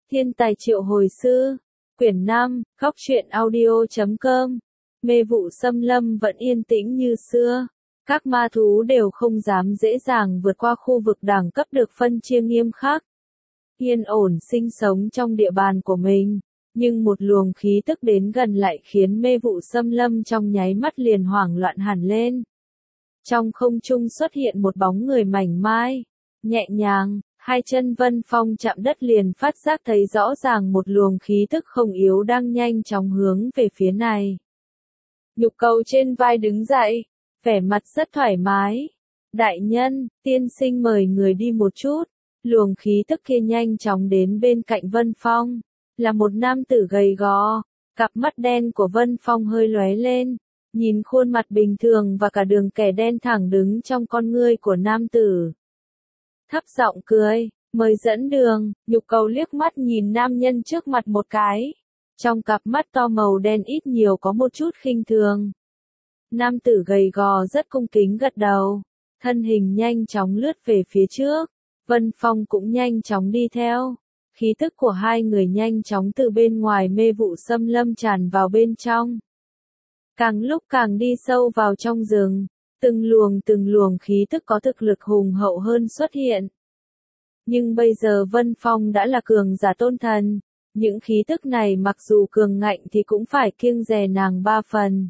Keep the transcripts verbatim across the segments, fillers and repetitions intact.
Thiên tài triệu hồi sư, quyển năm, góc truyện audio chấm com. Mê vụ xâm lâm vẫn yên tĩnh như xưa. Các ma thú đều không dám dễ dàng vượt qua khu vực đẳng cấp được phân chia nghiêm khắc. Yên ổn sinh sống trong địa bàn của mình, nhưng một luồng khí tức đến gần lại khiến mê vụ xâm lâm trong nháy mắt liền hoảng loạn hẳn lên. Trong không trung xuất hiện một bóng người mảnh mai, nhẹ nhàng, hai chân Vân Phong chạm đất liền phát giác thấy rõ ràng một luồng khí tức không yếu đang nhanh chóng hướng về phía này. Nhục cầu trên vai đứng dậy, vẻ mặt rất thoải mái. Đại nhân, tiên sinh mời người đi một chút. Luồng khí tức kia nhanh chóng đến bên cạnh Vân Phong, là một nam tử gầy gò, cặp mắt đen của Vân Phong hơi lóe lên, nhìn khuôn mặt bình thường và cả đường kẻ đen thẳng đứng trong con ngươi của nam tử. Thấp giọng cười, mời dẫn đường. Nhục cầu liếc mắt nhìn nam nhân trước mặt một cái, trong cặp mắt to màu đen ít nhiều có một chút khinh thường. Nam tử gầy gò rất cung kính gật đầu, thân hình nhanh chóng lướt về phía trước. Vân Phong cũng nhanh chóng đi theo. Khí tức của hai người nhanh chóng từ bên ngoài mê vụ xâm lâm tràn vào bên trong. Càng lúc càng đi sâu vào trong rừng, từng luồng từng luồng khí tức có thực lực hùng hậu hơn xuất hiện. Nhưng bây giờ Vân Phong đã là cường giả tôn thần, những khí tức này mặc dù cường ngạnh thì cũng phải kiêng dè nàng ba phần.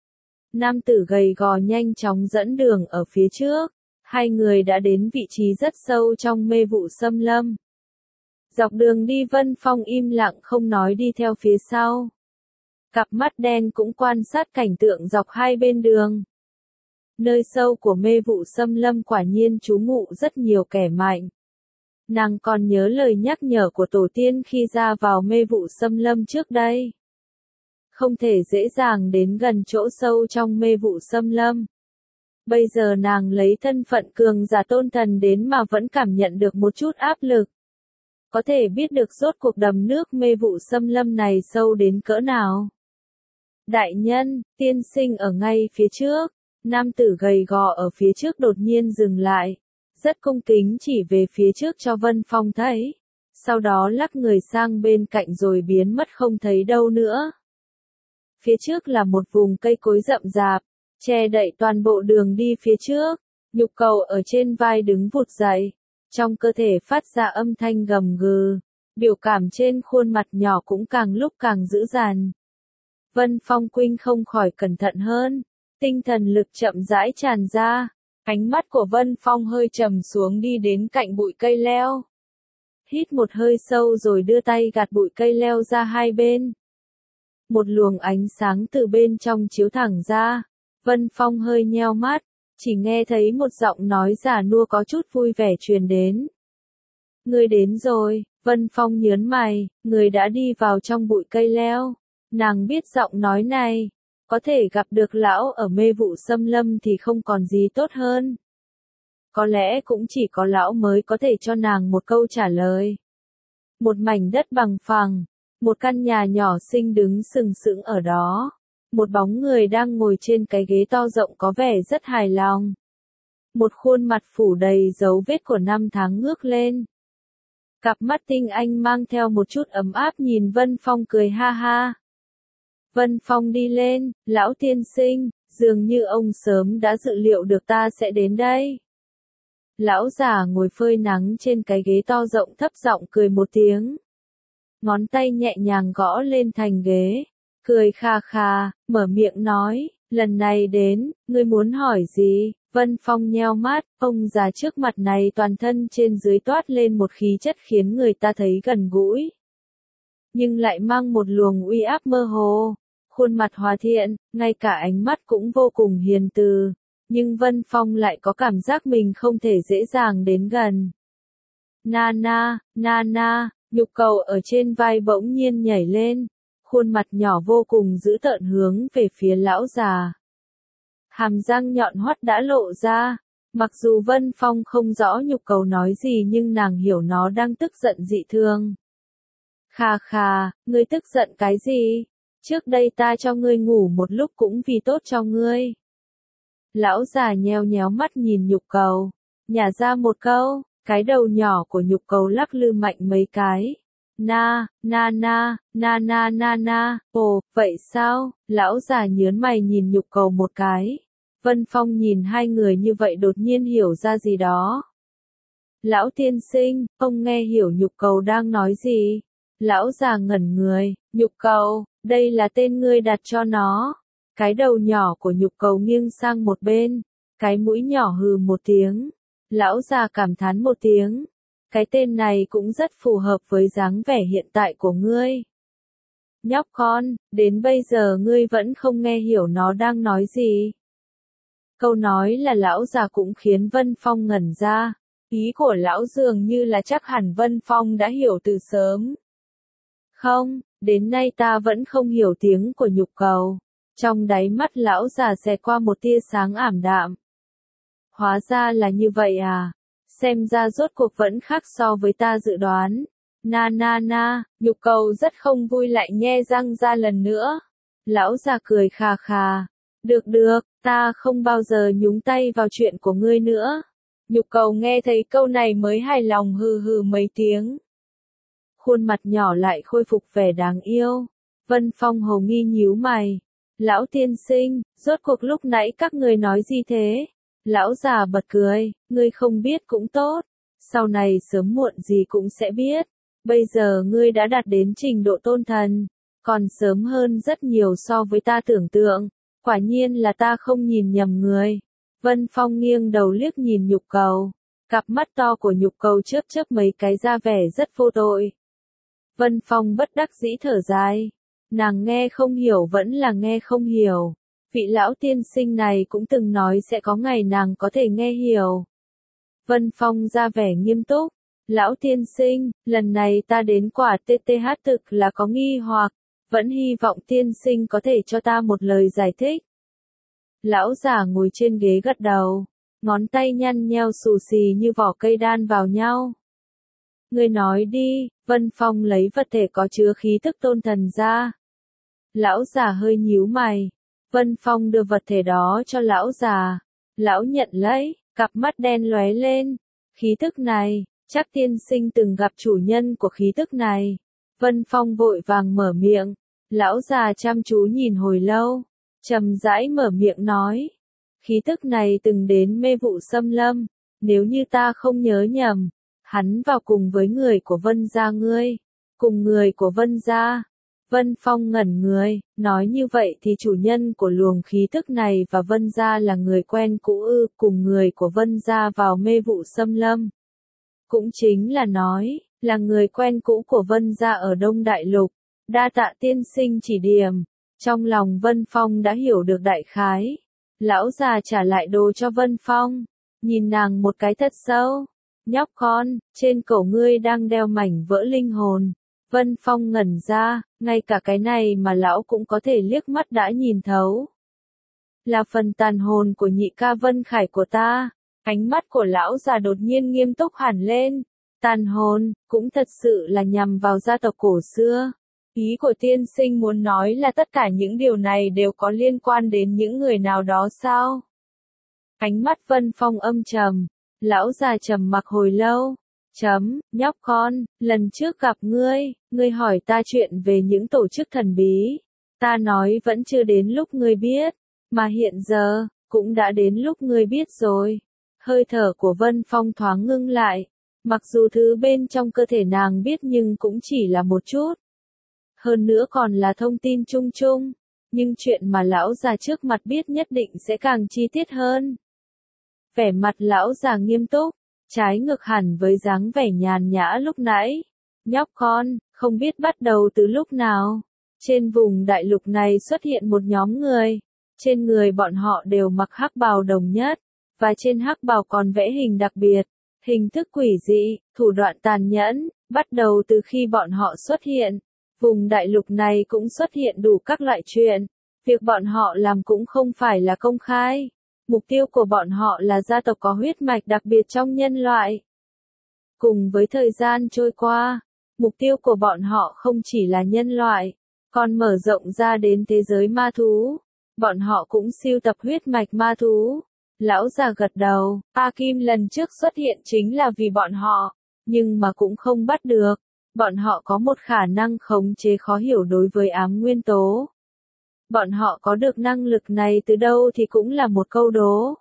Nam tử gầy gò nhanh chóng dẫn đường ở phía trước. Hai người đã đến vị trí rất sâu trong mê vụ xâm lâm. Dọc đường đi Vân Phong im lặng không nói đi theo phía sau. Cặp mắt đen cũng quan sát cảnh tượng dọc hai bên đường. Nơi sâu của mê vụ xâm lâm quả nhiên trú ngụ rất nhiều kẻ mạnh. Nàng còn nhớ lời nhắc nhở của tổ tiên khi ra vào mê vụ xâm lâm trước đây. Không thể dễ dàng đến gần chỗ sâu trong mê vụ xâm lâm. Bây giờ nàng lấy thân phận cường giả tôn thần đến mà vẫn cảm nhận được một chút áp lực. Có thể biết được rốt cuộc đầm nước mê vụ xâm lâm này sâu đến cỡ nào. Đại nhân, tiên sinh ở ngay phía trước. Nam tử gầy gò ở phía trước đột nhiên dừng lại. Rất cung kính chỉ về phía trước cho Vân Phong thấy. Sau đó lắc người sang bên cạnh rồi biến mất không thấy đâu nữa. Phía trước là một vùng cây cối rậm rạp, che đậy toàn bộ đường đi phía trước. Nhục cầu ở trên vai đứng vụt dậy, trong cơ thể phát ra âm thanh gầm gừ, biểu cảm trên khuôn mặt nhỏ cũng càng lúc càng dữ dằn. Vân Phong Quynh không khỏi cẩn thận hơn, tinh thần lực chậm rãi tràn ra, ánh mắt của Vân Phong hơi trầm xuống đi đến cạnh bụi cây leo. Hít một hơi sâu rồi đưa tay gạt bụi cây leo ra hai bên. Một luồng ánh sáng từ bên trong chiếu thẳng ra. Vân Phong hơi nheo mắt, chỉ nghe thấy một giọng nói già nua có chút vui vẻ truyền đến. Người đến rồi. Vân Phong nhớn mày, người đã đi vào trong bụi cây leo. Nàng biết giọng nói này, có thể gặp được lão ở mê vụ xâm lâm thì không còn gì tốt hơn. Có lẽ cũng chỉ có lão mới có thể cho nàng một câu trả lời. Một mảnh đất bằng phẳng, một căn nhà nhỏ xinh đứng sừng sững ở đó. Một bóng người đang ngồi trên cái ghế to rộng có vẻ rất hài lòng. Một khuôn mặt phủ đầy dấu vết của năm tháng ngước lên. Cặp mắt tinh anh mang theo một chút ấm áp nhìn Vân Phong cười ha ha. Vân Phong đi lên, lão tiên sinh, dường như ông sớm đã dự liệu được ta sẽ đến đây. Lão già ngồi phơi nắng trên cái ghế to rộng thấp giọng cười một tiếng. Ngón tay nhẹ nhàng gõ lên thành ghế. Cười kha kha, mở miệng nói, lần này đến, ngươi muốn hỏi gì? Vân Phong nheo mắt, ông già trước mặt này toàn thân trên dưới toát lên một khí chất khiến người ta thấy gần gũi. Nhưng lại mang một luồng uy áp mơ hồ, khuôn mặt hòa thiện, ngay cả ánh mắt cũng vô cùng hiền từ. Nhưng Vân Phong lại có cảm giác mình không thể dễ dàng đến gần. Nana, Nana, nhục cầu ở trên vai bỗng nhiên nhảy lên. Khuôn mặt nhỏ vô cùng dữ tợn hướng về phía lão già. Hàm răng nhọn hoắt đã lộ ra. Mặc dù Vân Phong không rõ nhục cầu nói gì nhưng nàng hiểu nó đang tức giận dị thường. Khà khà, ngươi tức giận cái gì? Trước đây ta cho ngươi ngủ một lúc cũng vì tốt cho ngươi. Lão già nheo nhéo mắt nhìn nhục cầu, nhả ra một câu, cái đầu nhỏ của nhục cầu lắc lư mạnh mấy cái. Na, na na, na na na na, ồ, vậy sao? Lão già nhớn mày nhìn Nhục Cầu một cái. Vân Phong nhìn hai người như vậy đột nhiên hiểu ra gì đó. Lão tiên sinh, ông nghe hiểu Nhục Cầu đang nói gì? Lão già ngẩn người, Nhục Cầu, đây là tên ngươi đặt cho nó. Cái đầu nhỏ của Nhục Cầu nghiêng sang một bên, cái mũi nhỏ hừ một tiếng. Lão già cảm thán một tiếng. Cái tên này cũng rất phù hợp với dáng vẻ hiện tại của ngươi. Nhóc con, đến bây giờ ngươi vẫn không nghe hiểu nó đang nói gì. Câu nói là lão già cũng khiến Vân Phong ngẩn ra. Ý của lão dường như là chắc hẳn Vân Phong đã hiểu từ sớm. Không, đến nay ta vẫn không hiểu tiếng của Nhục Cầu. Trong đáy mắt lão già xẹt qua một tia sáng ảm đạm. Hóa ra là như vậy à? Xem ra rốt cuộc vẫn khác so với ta dự đoán. Na na na, Nhục Cầu rất không vui lại nhe răng ra lần nữa. Lão già cười khà khà. Được được, ta không bao giờ nhúng tay vào chuyện của ngươi nữa. Nhục Cầu nghe thấy câu này mới hài lòng hừ hừ mấy tiếng. Khuôn mặt nhỏ lại khôi phục vẻ đáng yêu. Vân Phong hồ nghi nhíu mày. Lão tiên sinh, rốt cuộc lúc nãy các người nói gì thế? Lão già bật cười, ngươi không biết cũng tốt. Sau này sớm muộn gì cũng sẽ biết. Bây giờ ngươi đã đạt đến trình độ tôn thần. Còn sớm hơn rất nhiều so với ta tưởng tượng. Quả nhiên là ta không nhìn nhầm người. Vân Phong nghiêng đầu liếc nhìn Nhục Cầu. Cặp mắt to của Nhục Cầu chớp chớp mấy cái ra vẻ rất vô tội. Vân Phong bất đắc dĩ thở dài. Nàng nghe không hiểu vẫn là nghe không hiểu. Vị lão tiên sinh này cũng từng nói sẽ có ngày nàng có thể nghe hiểu. Vân Phong ra vẻ nghiêm túc. Lão tiên sinh, lần này ta đến quả tê tê hát thực là có nghi hoặc. Vẫn hy vọng tiên sinh có thể cho ta một lời giải thích. Lão già ngồi trên ghế gật đầu. Ngón tay nhăn nheo xù xì như vỏ cây đan vào nhau. Ngươi nói đi, Vân Phong lấy vật thể có chứa khí tức tôn thần ra. Lão già hơi nhíu mày. Vân Phong đưa vật thể đó cho lão già. Lão nhận lấy, cặp mắt đen lóe lên. Khí tức này, chắc tiên sinh từng gặp chủ nhân của khí tức này. Vân Phong vội vàng mở miệng. Lão già chăm chú nhìn hồi lâu. Trầm rãi mở miệng nói. Khí tức này từng đến mê vụ xâm lâm. Nếu như ta không nhớ nhầm. Hắn vào cùng với người của Vân gia ngươi. Cùng người của Vân gia. Vân Phong ngẩn người, nói như vậy thì chủ nhân của luồng khí tức này và Vân gia là người quen cũ ư, cùng người của Vân gia vào mê vụ xâm lâm. Cũng chính là nói, là người quen cũ của Vân gia ở Đông Đại Lục. Đa tạ tiên sinh chỉ điểm. Trong lòng Vân Phong đã hiểu được đại khái. Lão già trả lại đồ cho Vân Phong. Nhìn nàng một cái thật sâu. Nhóc con, trên cổ ngươi đang đeo mảnh vỡ linh hồn. Vân Phong ngẩn ra, ngay cả cái này mà lão cũng có thể liếc mắt đã nhìn thấu. Là phần tàn hồn của nhị ca Vân Khải của ta. Ánh mắt của lão già đột nhiên nghiêm túc hẳn lên. Tàn hồn, cũng thật sự là nhằm vào gia tộc cổ xưa. Ý của tiên sinh muốn nói là tất cả những điều này đều có liên quan đến những người nào đó sao? Ánh mắt Vân Phong âm trầm. Lão già trầm mặc hồi lâu. Chấm, nhóc con, lần trước gặp ngươi, ngươi hỏi ta chuyện về những tổ chức thần bí. Ta nói vẫn chưa đến lúc ngươi biết, mà hiện giờ, cũng đã đến lúc ngươi biết rồi. Hơi thở của Vân Phong thoáng ngưng lại. Mặc dù thứ bên trong cơ thể nàng biết nhưng cũng chỉ là một chút. Hơn nữa còn là thông tin chung chung. Nhưng chuyện mà lão già trước mặt biết nhất định sẽ càng chi tiết hơn. Vẻ mặt lão già nghiêm túc. Trái ngược hẳn với dáng vẻ nhàn nhã lúc nãy. Nhóc con, không biết bắt đầu từ lúc nào. Trên vùng đại lục này xuất hiện một nhóm người. Trên người bọn họ đều mặc hắc bào đồng nhất. Và trên hắc bào còn vẽ hình đặc biệt. Hình thức quỷ dị, thủ đoạn tàn nhẫn. Bắt đầu từ khi bọn họ xuất hiện. Vùng đại lục này cũng xuất hiện đủ các loại chuyện. Việc bọn họ làm cũng không phải là công khai. Mục tiêu của bọn họ là gia tộc có huyết mạch đặc biệt trong nhân loại. Cùng với thời gian trôi qua, mục tiêu của bọn họ không chỉ là nhân loại, còn mở rộng ra đến thế giới ma thú. Bọn họ cũng sưu tập huyết mạch ma thú. Lão già gật đầu, A Kim lần trước xuất hiện chính là vì bọn họ, nhưng mà cũng không bắt được. Bọn họ có một khả năng khống chế khó hiểu đối với ám nguyên tố. Bọn họ có được năng lực này từ đâu thì cũng là một câu đố.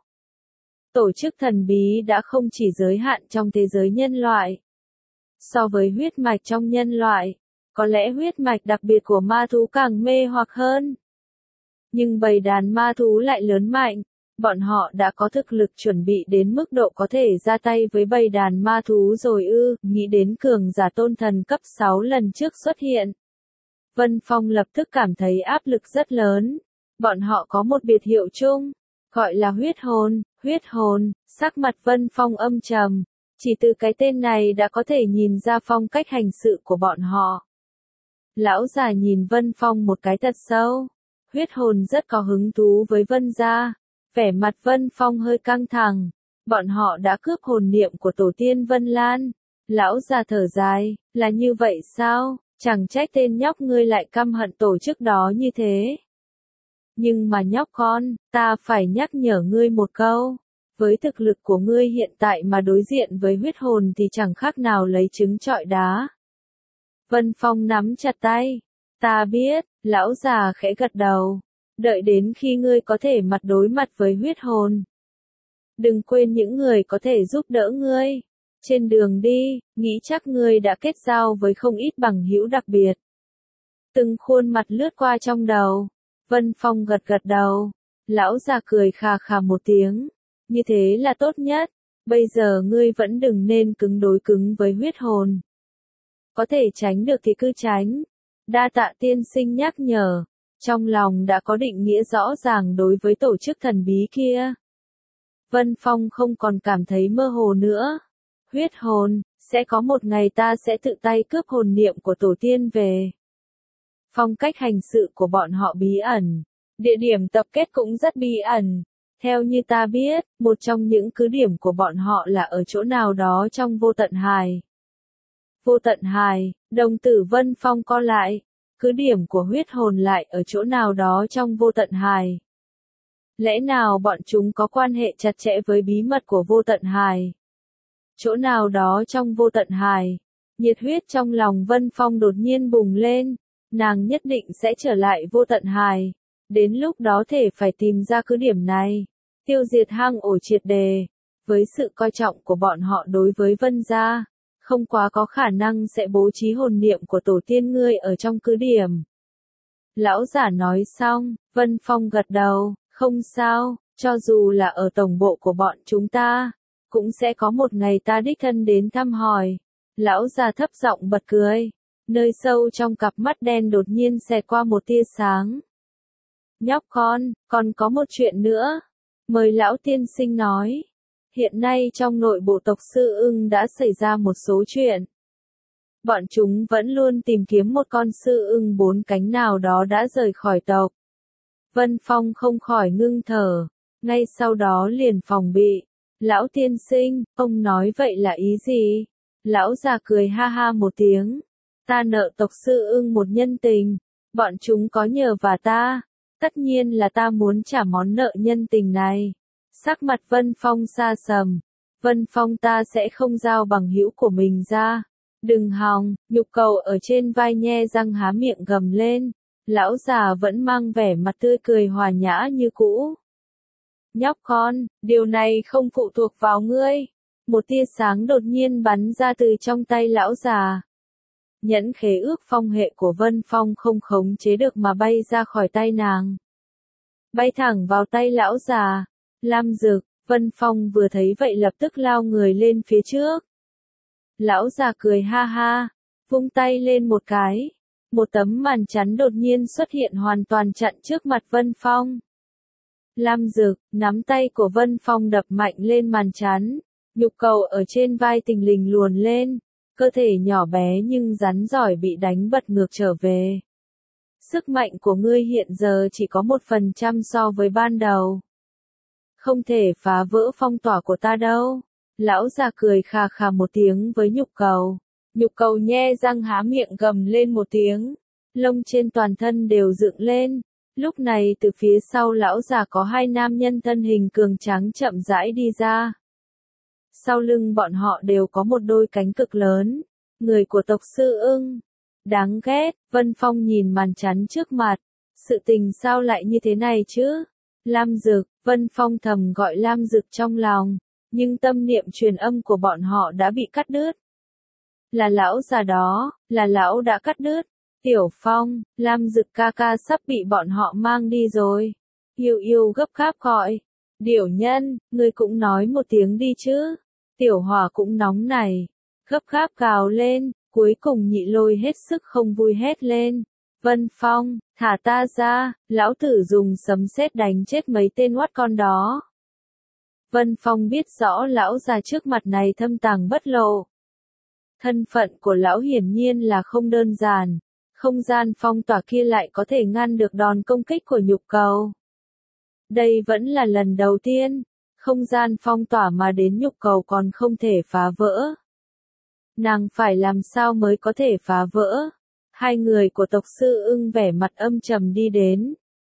Tổ chức thần bí đã không chỉ giới hạn trong thế giới nhân loại. So với huyết mạch trong nhân loại, có lẽ huyết mạch đặc biệt của ma thú càng mê hoặc hơn. Nhưng bầy đàn ma thú lại lớn mạnh, bọn họ đã có thực lực chuẩn bị đến mức độ có thể ra tay với bầy đàn ma thú rồi ư, nghĩ đến cường giả tôn thần cấp sáu lần trước xuất hiện. Vân Phong lập tức cảm thấy áp lực rất lớn. Bọn họ có một biệt hiệu chung, gọi là huyết hồn, huyết hồn, sắc mặt Vân Phong âm trầm. Chỉ từ cái tên này đã có thể nhìn ra phong cách hành sự của bọn họ. Lão già nhìn Vân Phong một cái thật sâu. Huyết hồn rất có hứng thú với Vân gia. Vẻ mặt Vân Phong hơi căng thẳng. Bọn họ đã cướp hồn niệm của tổ tiên Vân Lan. Lão già thở dài, là như vậy sao? Chẳng trách tên nhóc ngươi lại căm hận tổ chức đó như thế. Nhưng mà nhóc con, ta phải nhắc nhở ngươi một câu. Với thực lực của ngươi hiện tại mà đối diện với huyết hồn thì chẳng khác nào lấy trứng trọi đá. Vân Phong nắm chặt tay. Ta biết, lão già khẽ gật đầu. Đợi đến khi ngươi có thể mặt đối mặt với huyết hồn. Đừng quên những người có thể giúp đỡ ngươi. Trên đường đi, nghĩ chắc ngươi đã kết giao với không ít bằng hữu đặc biệt. Từng khuôn mặt lướt qua trong đầu. Vân Phong gật gật đầu. Lão già cười khà khà một tiếng. Như thế là tốt nhất. Bây giờ ngươi vẫn đừng nên cứng đối cứng với huyết hồn. Có thể tránh được thì cứ tránh. Đa tạ tiên sinh nhắc nhở. Trong lòng đã có định nghĩa rõ ràng đối với tổ chức thần bí kia. Vân Phong không còn cảm thấy mơ hồ nữa. Huyết hồn, sẽ có một ngày ta sẽ tự tay cướp hồn niệm của tổ tiên về. Phong cách hành sự của bọn họ bí ẩn. Địa điểm tập kết cũng rất bí ẩn. Theo như ta biết, một trong những cứ điểm của bọn họ là ở chỗ nào đó trong vô tận hài. Vô tận hài, đồng tử Vân Phong co lại. Cứ điểm của huyết hồn lại ở chỗ nào đó trong vô tận hài. Lẽ nào bọn chúng có quan hệ chặt chẽ với bí mật của vô tận hài? Chỗ nào đó trong vô tận hài. Nhiệt huyết trong lòng Vân Phong đột nhiên bùng lên. Nàng nhất định sẽ trở lại vô tận hài. Đến lúc đó thể phải tìm ra cứ điểm này. Tiêu diệt hang ổ triệt đề. Với sự coi trọng của bọn họ đối với Vân gia, không quá có khả năng sẽ bố trí hồn niệm của tổ tiên ngươi ở trong cứ điểm. Lão giả nói xong, Vân Phong gật đầu, không sao, cho dù là ở tổng bộ của bọn chúng ta, cũng sẽ có một ngày ta đích thân đến thăm hỏi. Lão già thấp giọng bật cười, nơi sâu trong cặp mắt đen đột nhiên xẹt qua một tia sáng. Nhóc con, còn có một chuyện nữa. Mời lão tiên sinh nói. Hiện nay trong nội bộ tộc Sư Ưng đã xảy ra một số chuyện. Bọn chúng vẫn luôn tìm kiếm một con sư ưng bốn cánh nào đó đã rời khỏi tộc. Vân Phong không khỏi ngưng thở, ngay sau đó liền phòng bị. Lão tiên sinh, ông nói vậy là ý gì? Lão già cười ha ha một tiếng. Ta nợ tộc Sư Ưng một nhân tình. Bọn chúng có nhờ vả ta. Tất nhiên là ta muốn trả món nợ nhân tình này. Sắc mặt Vân Phong xa sầm. Vân Phong ta sẽ không giao bằng hữu của mình ra. Đừng hòng, nhục cầu ở trên vai nhe răng há miệng gầm lên. Lão già vẫn mang vẻ mặt tươi cười hòa nhã như cũ. Nhóc con, điều này không phụ thuộc vào ngươi. Một tia sáng đột nhiên bắn ra từ trong tay lão già. Nhẫn khế ước phong hệ của Vân Phong không khống chế được mà bay ra khỏi tay nàng. Bay thẳng vào tay lão già. Lam Dực, Vân Phong vừa thấy vậy lập tức lao người lên phía trước. Lão già cười ha ha, vung tay lên một cái. Một tấm màn chắn đột nhiên xuất hiện hoàn toàn chặn trước mặt Vân Phong. Lam Dực, nắm tay của Vân Phong đập mạnh lên màn chắn. Nhục cầu ở trên vai tình lình luồn lên. Cơ thể nhỏ bé nhưng rắn giỏi bị đánh bật ngược trở về. Sức mạnh của ngươi hiện giờ chỉ có một phần trăm so với ban đầu. Không thể phá vỡ phong tỏa của ta đâu. Lão già cười khà khà một tiếng với nhục cầu. Nhục cầu nhe răng há miệng gầm lên một tiếng. Lông trên toàn thân đều dựng lên. Lúc này từ phía sau lão già có hai nam nhân thân hình cường tráng chậm rãi đi ra. Sau lưng bọn họ đều có một đôi cánh cực lớn. người của tộc Sư Ưng. Đáng ghét, Vân Phong nhìn màn chắn trước mặt. Sự tình sao lại như thế này chứ? Lam Dực, Vân Phong thầm gọi Lam Dực trong lòng, nhưng tâm niệm truyền âm của bọn họ đã bị cắt đứt. Là lão già đó, là lão đã cắt đứt. Tiểu Phong, Lam Dực ca ca sắp bị bọn họ mang đi rồi. Yêu yêu gấp gáp gọi. Điểu nhân, ngươi cũng nói một tiếng đi chứ. Tiểu Hỏa cũng nóng này. Gấp gáp gào lên, cuối cùng Nhị Lôi hết sức không vui hét lên. Vân Phong, thả ta ra, lão tử dùng sấm sét đánh chết mấy tên oát con đó. Vân Phong biết rõ lão già trước mặt này thâm tàng bất lộ. Thân phận của lão hiển nhiên là không đơn giản, không gian phong tỏa kia lại có thể ngăn được đòn công kích của nhục cầu. Đây vẫn là lần đầu tiên, không gian phong tỏa mà đến nhục cầu còn không thể phá vỡ. Nàng phải làm sao mới có thể phá vỡ? Hai người của tộc Sư Ưng vẻ mặt âm trầm đi đến.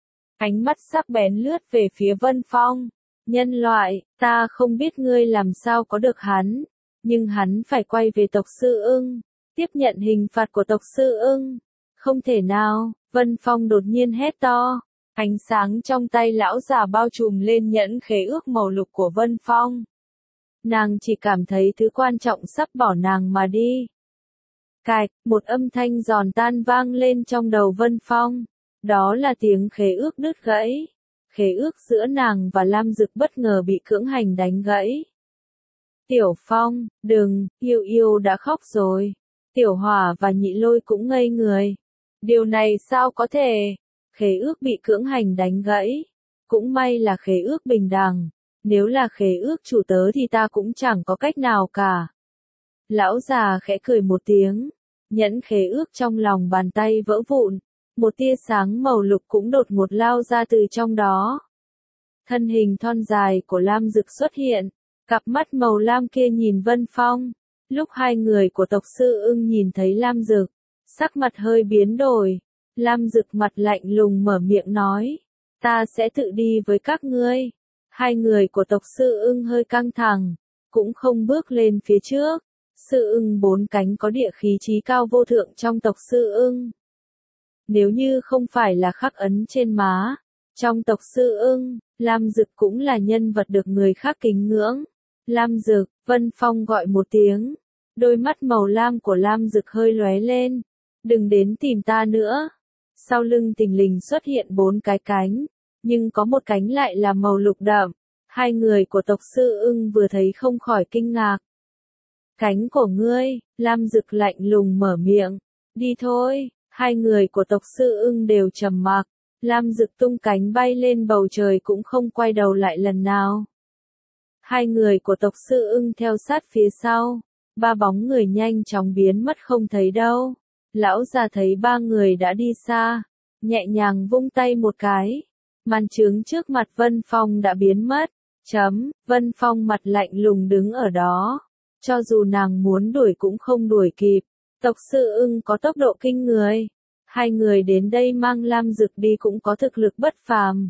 Ánh mắt sắc bén lướt về phía Vân Phong. Nhân loại, ta không biết ngươi làm sao có được hắn, nhưng hắn phải quay về tộc Sư Ưng, tiếp nhận hình phạt của tộc Sư Ưng. Không thể nào, Vân Phong đột nhiên hét to. Ánh sáng trong tay lão già bao trùm lên nhẫn khế ước màu lục của Vân Phong. Nàng chỉ cảm thấy thứ quan trọng sắp bỏ nàng mà đi. Cạch, một âm thanh giòn tan vang lên trong đầu Vân Phong. Đó là tiếng khế ước đứt gãy. Khế ước giữa nàng và Lam Dực bất ngờ bị cưỡng hành đánh gãy. Tiểu Phong, đừng, yêu yêu đã khóc rồi. Tiểu Hỏa và Nhị Lôi cũng ngây người. Điều này sao có thể? Khế ước bị cưỡng hành đánh gãy. Cũng may là khế ước bình đẳng. Nếu là khế ước chủ tớ thì ta cũng chẳng có cách nào cả. Lão già khẽ cười một tiếng. Nhẫn khế ước trong lòng bàn tay vỡ vụn. Một tia sáng màu lục cũng đột ngột lao ra từ trong đó. Thân hình thon dài của Lam Dực xuất hiện. Cặp mắt màu lam kia nhìn Vân Phong. Lúc hai người của tộc Sư Ưng nhìn thấy Lam Dực, sắc mặt hơi biến đổi. Lam Dực mặt lạnh lùng mở miệng nói. Ta sẽ tự đi với các ngươi. Hai người của tộc Sư Ưng hơi căng thẳng, cũng không bước lên phía trước. Sư Ưng bốn cánh có địa khí trí cao vô thượng trong tộc Sư Ưng. Nếu như không phải là khắc ấn trên má, trong tộc Sư Ưng, Lam Dực cũng là nhân vật được người khác kính ngưỡng. Lam Dực, Vân Phong gọi một tiếng. Đôi mắt màu lam của Lam Dực hơi lóe lên. Đừng đến tìm ta nữa. Sau lưng thình lình xuất hiện bốn cái cánh, nhưng có một cánh lại là màu lục đậm. Hai người của tộc Sư Ưng vừa thấy không khỏi kinh ngạc. Cánh của ngươi, Lam Dực lạnh lùng mở miệng. Đi thôi. Hai người của tộc Sư Ưng đều trầm mặc. Lam Dực tung cánh bay lên bầu trời cũng không quay đầu lại lần nào. Hai người của tộc Sư Ưng theo sát phía sau. Ba bóng người nhanh chóng biến mất không thấy đâu. Lão già thấy ba người đã đi xa, nhẹ nhàng vung tay một cái. Màn trướng trước mặt Vân Phong đã biến mất. Chấm, Vân Phong mặt lạnh lùng đứng ở đó. Cho dù nàng muốn đuổi cũng không đuổi kịp. Tộc Sư Ưng có tốc độ kinh người. Hai người đến đây mang Lam Dực đi cũng có thực lực bất phàm.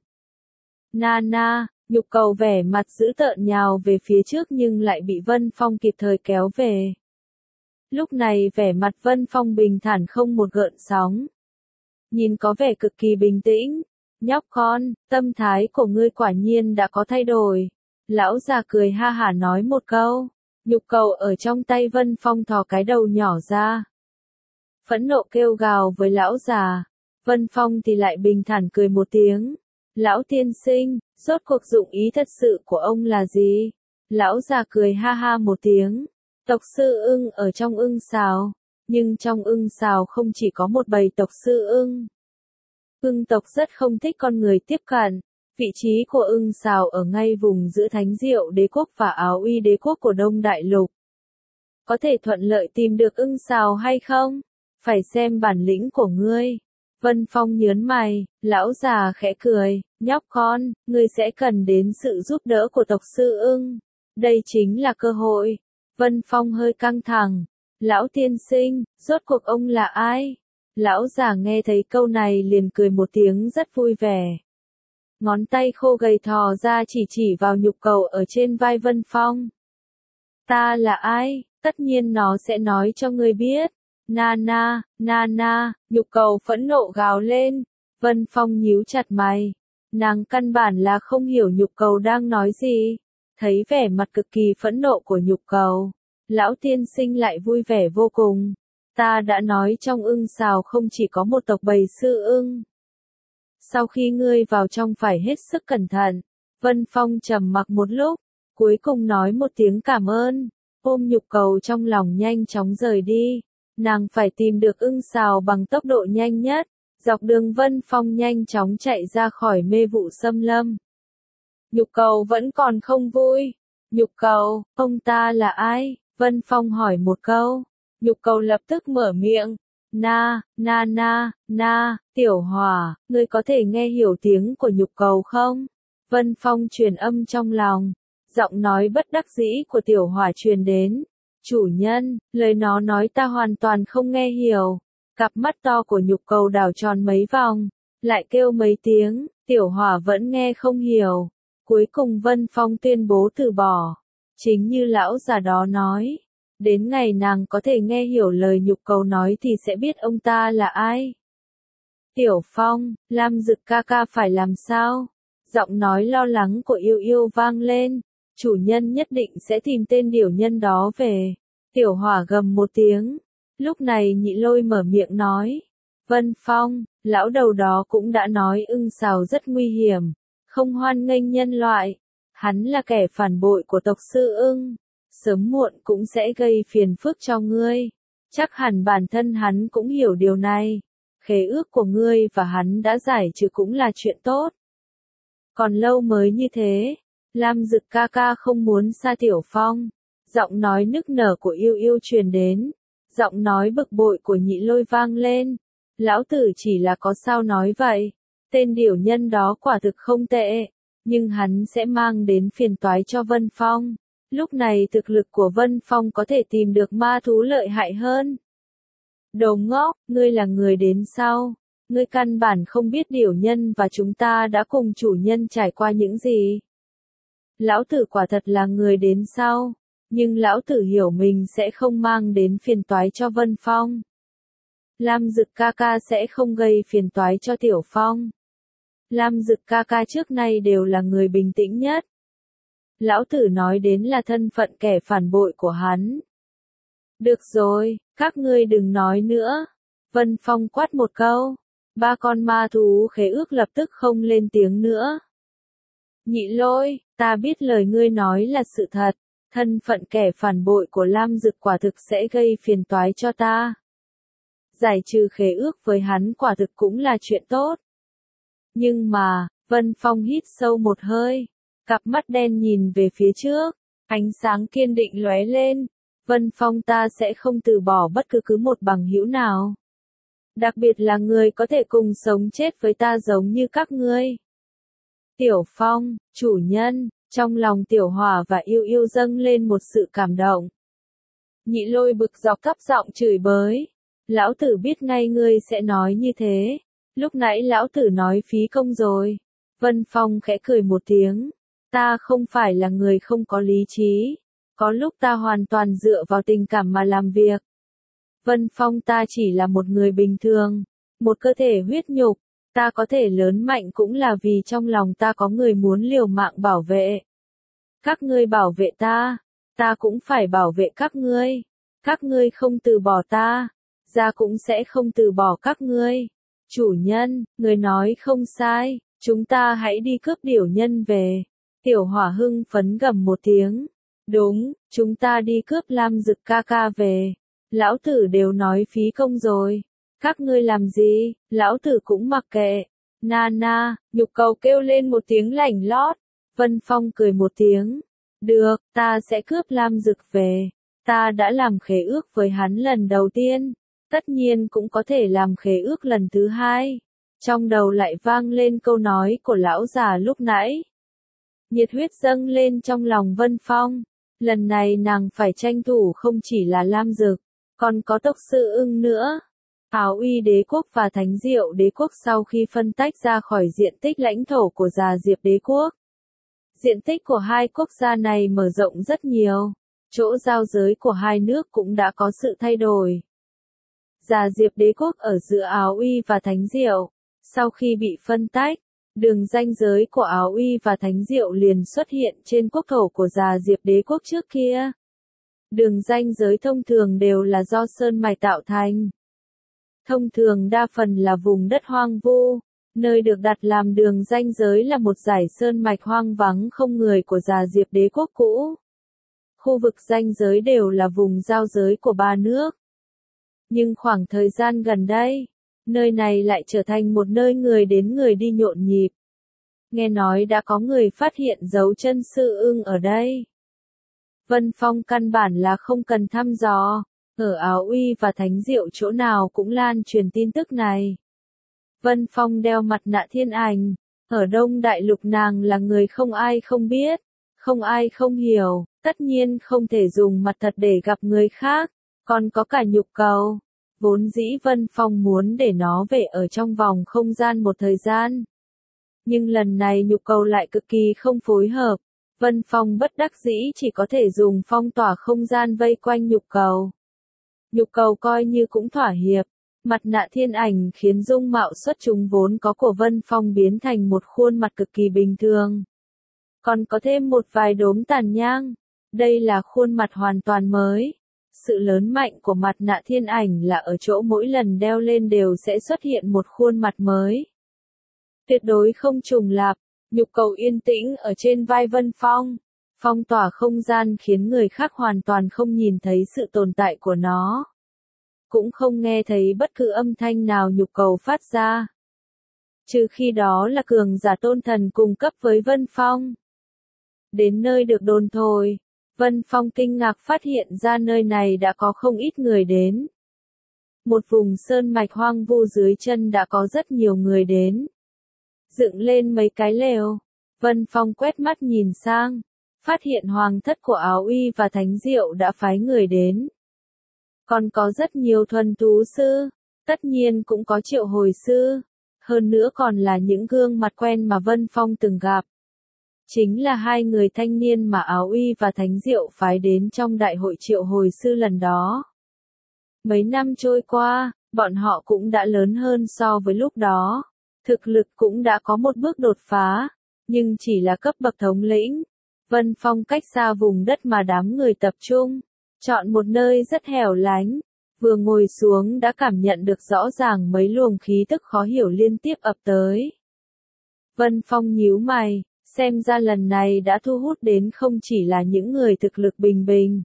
Nana, nhục cầu vẻ mặt dữ tợn nhào về phía trước nhưng lại bị Vân Phong kịp thời kéo về. Lúc này vẻ mặt Vân Phong bình thản không một gợn sóng. Nhìn có vẻ cực kỳ bình tĩnh. Nhóc con, tâm thái của ngươi quả nhiên đã có thay đổi. Lão già cười ha hả nói một câu. Nhục cầu ở trong tay Vân Phong thò cái đầu nhỏ ra. Phẫn nộ kêu gào với lão già. Vân Phong thì lại bình thản cười một tiếng. Lão tiên sinh, rốt cuộc dụng ý thật sự của ông là gì? Lão già cười ha ha một tiếng. Tộc Sư Ưng ở trong ưng xào. Nhưng trong ưng xào không chỉ có một bầy tộc Sư Ưng. Ưng tộc rất không thích con người tiếp cận. Vị trí của ưng xào ở ngay vùng giữa Thánh Diệu Đế quốc và Áo Uy Đế quốc của Đông Đại Lục. Có thể thuận lợi tìm được ưng xào hay không? Phải xem bản lĩnh của ngươi. Vân Phong nhớn mày, lão già khẽ cười, nhóc con, ngươi sẽ cần đến sự giúp đỡ của tộc Sư Ưng. Đây chính là cơ hội. Vân Phong hơi căng thẳng. Lão tiên sinh, rốt cuộc ông là ai? Lão già nghe thấy câu này liền cười một tiếng rất vui vẻ. Ngón tay khô gầy thò ra chỉ chỉ vào nhục cầu ở trên vai Vân Phong. Ta là ai? tất nhiên nó sẽ nói cho ngươi biết. Nana, Nana, Nhục Cầu phẫn nộ gào lên. Vân Phong nhíu chặt mày. Nàng căn bản là không hiểu Nhục Cầu đang nói gì. Thấy vẻ mặt cực kỳ phẫn nộ của Nhục Cầu, lão tiên sinh lại vui vẻ vô cùng. Ta đã nói trong ưng xào không chỉ có một tộc bầy sư ưng. Sau khi ngươi vào trong phải hết sức cẩn thận. Vân Phong trầm mặc một lúc, cuối cùng nói một tiếng cảm ơn, ôm Nhục Cầu trong lòng nhanh chóng rời đi. Nàng phải tìm được ưng xào bằng tốc độ nhanh nhất. Dọc đường Vân Phong nhanh chóng chạy ra khỏi mê vụ xâm lâm. Nhục Cầu vẫn còn không vui. Nhục Cầu, ông ta là ai? Vân Phong hỏi một câu. Nhục Cầu lập tức mở miệng. Na, na na, na, Tiểu Hỏa, ngươi có thể nghe hiểu tiếng của Nhục Cầu không? Vân Phong truyền âm trong lòng. Giọng nói bất đắc dĩ của Tiểu Hỏa truyền đến. Chủ nhân, lời nó nói ta hoàn toàn không nghe hiểu. Cặp mắt to của Nhục Cầu đảo tròn mấy vòng, lại kêu mấy tiếng, Tiểu Hỏa vẫn nghe không hiểu. Cuối cùng Vân Phong tuyên bố từ bỏ. Chính như lão già đó nói, đến ngày nàng có thể nghe hiểu lời Nhục Cầu nói thì sẽ biết ông ta là ai. Tiểu Phong, Lam Dực ca ca phải làm sao? Giọng nói lo lắng của Yêu Yêu vang lên. Chủ nhân nhất định sẽ tìm tên điểu nhân đó về. Tiểu Hỏa gầm một tiếng. Lúc này Nhị Lôi mở miệng nói. Vân Phong, lão đầu đó cũng đã nói ưng xào rất nguy hiểm, không hoan nghênh nhân loại. Hắn là kẻ phản bội của tộc sư ưng. Sớm muộn cũng sẽ gây phiền phức cho ngươi. Chắc hẳn bản thân hắn cũng hiểu điều này. Khế ước của ngươi và hắn đã giải trừ cũng là chuyện tốt. Còn lâu mới như thế. Lam Dực ca ca không muốn xa Tiểu Phong. Giọng nói nức nở của Yêu Yêu truyền đến. Giọng nói bực bội của Nhị Lôi vang lên. Lão tử chỉ là có sao nói vậy. Tên điểu nhân đó quả thực không tệ. Nhưng hắn sẽ mang đến phiền toái cho Vân Phong. Lúc này thực lực của Vân Phong có thể tìm được ma thú lợi hại hơn. Đồ ngốc, ngươi là người đến sau. Ngươi căn bản không biết điểu nhân và chúng ta đã cùng chủ nhân trải qua những gì. Lão tử quả thật là người đến sau. Nhưng lão tử hiểu mình sẽ không mang đến phiền toái cho Vân Phong. Lam Dực ca ca sẽ không gây phiền toái cho Tiểu Phong. Lam Dực ca ca trước nay đều là người bình tĩnh nhất. Lão tử nói đến là thân phận kẻ phản bội của hắn. Được rồi, các ngươi đừng nói nữa. Vân Phong quát một câu. Ba con ma thú khế ước lập tức không lên tiếng nữa. Nhị Lôi, ta biết lời ngươi nói là sự thật. Thân phận kẻ phản bội của Lam Dực quả thực sẽ gây phiền toái cho ta. Giải trừ khế ước với hắn quả thực cũng là chuyện tốt. Nhưng mà, Vân Phong hít sâu một hơi. Cặp mắt đen nhìn về phía trước. Ánh sáng kiên định lóe lên. Vân Phong ta sẽ không từ bỏ bất cứ cứ một bằng hữu nào. Đặc biệt là người có thể cùng sống chết với ta giống như các ngươi. Tiểu Phong, chủ nhân, trong lòng Tiểu Hỏa và Yêu Yêu dâng lên một sự cảm động. Nhị Lôi bực dọc thấp giọng chửi bới. Lão tử biết ngay ngươi sẽ nói như thế. Lúc nãy lão tử nói phí công rồi. Vân Phong khẽ cười một tiếng. Ta không phải là người không có lý trí. Có lúc ta hoàn toàn dựa vào tình cảm mà làm việc. Vân Phong ta chỉ là một người bình thường. Một cơ thể huyết nhục. Ta có thể lớn mạnh cũng là vì trong lòng ta có người muốn liều mạng bảo vệ. Các ngươi bảo vệ ta. Ta cũng phải bảo vệ các ngươi. Các ngươi không từ bỏ ta. Gia cũng sẽ không từ bỏ các ngươi. Chủ nhân, người nói không sai. Chúng ta hãy đi cướp điểu nhân về. Tiểu Hỏa hưng phấn gầm một tiếng. Đúng, chúng ta đi cướp Lam Dực ca ca về. Lão tử đều nói phí công rồi. Các ngươi làm gì, lão tử cũng mặc kệ. Nana, Nhục Cầu kêu lên một tiếng lảnh lót. Vân Phong cười một tiếng. Được, ta sẽ cướp Lam Dực về. Ta đã làm khế ước với hắn lần đầu tiên. Tất nhiên cũng có thể làm khế ước lần thứ hai. Trong đầu lại vang lên câu nói của lão già lúc nãy. Nhiệt huyết dâng lên trong lòng Vân Phong. Lần này nàng phải tranh thủ không chỉ là Lam Dực, còn có tộc sư ưng nữa. Áo Uy đế quốc và Thánh Diệu đế quốc sau khi phân tách ra khỏi diện tích lãnh thổ của Già Diệp đế quốc. Diện tích của hai quốc gia này mở rộng rất nhiều. chỗ giao giới của hai nước cũng đã có sự thay đổi. Già Diệp đế quốc ở giữa Áo Uy và Thánh Diệu, sau khi bị phân tách, đường ranh giới của Áo Uy và Thánh Diệu liền xuất hiện trên quốc thổ của Già Diệp đế quốc trước kia. Đường ranh giới thông thường đều là do sơn mạch tạo thành. Thông thường đa phần là vùng đất hoang vu, nơi được đặt làm đường ranh giới là một dải sơn mạch hoang vắng không người của Già Diệp đế quốc cũ. Khu vực ranh giới đều là vùng giao giới của ba nước. Nhưng khoảng thời gian gần đây, nơi này lại trở thành một nơi người đến người đi nhộn nhịp. Nghe nói đã có người phát hiện dấu chân sư ưng ở đây. Vân Phong căn bản là không cần thăm dò, ở Áo Uy và Thánh Diệu chỗ nào cũng lan truyền tin tức này. Vân Phong đeo mặt nạ thiên ảnh, ở Đông Đại Lục nàng là người không ai không biết, không ai không hiểu, tất nhiên không thể dùng mặt thật để gặp người khác, còn có cả nhục cầu. Vốn dĩ Vân Phong muốn để nó về ở trong vòng không gian một thời gian. Nhưng lần này nhục cầu lại cực kỳ không phối hợp. Vân Phong bất đắc dĩ chỉ có thể dùng phong tỏa không gian vây quanh nhục cầu. Nhục cầu coi như cũng thỏa hiệp. Mặt nạ thiên ảnh khiến dung mạo xuất chúng vốn có của Vân Phong biến thành một khuôn mặt cực kỳ bình thường. Còn có thêm một vài đốm tàn nhang. Đây là khuôn mặt hoàn toàn mới. Sự lớn mạnh của mặt nạ thiên ảnh là ở chỗ mỗi lần đeo lên đều sẽ xuất hiện một khuôn mặt mới. Tuyệt đối không trùng lặp, nhục cầu yên tĩnh ở trên vai Vân Phong. Phong tỏa không gian khiến người khác hoàn toàn không nhìn thấy sự tồn tại của nó. Cũng không nghe thấy bất cứ âm thanh nào nhục cầu phát ra. Trừ khi đó là cường giả tôn thần cùng cấp với Vân Phong. Đến nơi được đồn thổi, Vân Phong kinh ngạc phát hiện ra nơi này đã có không ít người đến. Một vùng sơn mạch hoang vu dưới chân đã có rất nhiều người đến. Dựng lên mấy cái lều, Vân Phong quét mắt nhìn sang, phát hiện hoàng thất của Áo Uy và Thánh Diệu đã phái người đến. Còn có rất nhiều thuần thú sư, tất nhiên cũng có triệu hồi sư, hơn nữa còn là những gương mặt quen mà Vân Phong từng gặp. Chính là hai người thanh niên mà Áo Uy và Thánh Diệu phái đến trong đại hội triệu hồi sư lần đó. Mấy năm trôi qua, bọn họ cũng đã lớn hơn so với lúc đó. Thực lực cũng đã có một bước đột phá, nhưng chỉ là cấp bậc thống lĩnh. Vân Phong cách xa vùng đất mà đám người tập trung, chọn một nơi rất hẻo lánh, vừa ngồi xuống đã cảm nhận được rõ ràng mấy luồng khí tức khó hiểu liên tiếp ập tới. Vân Phong nhíu mày, xem ra lần này đã thu hút đến không chỉ là những người thực lực bình bình.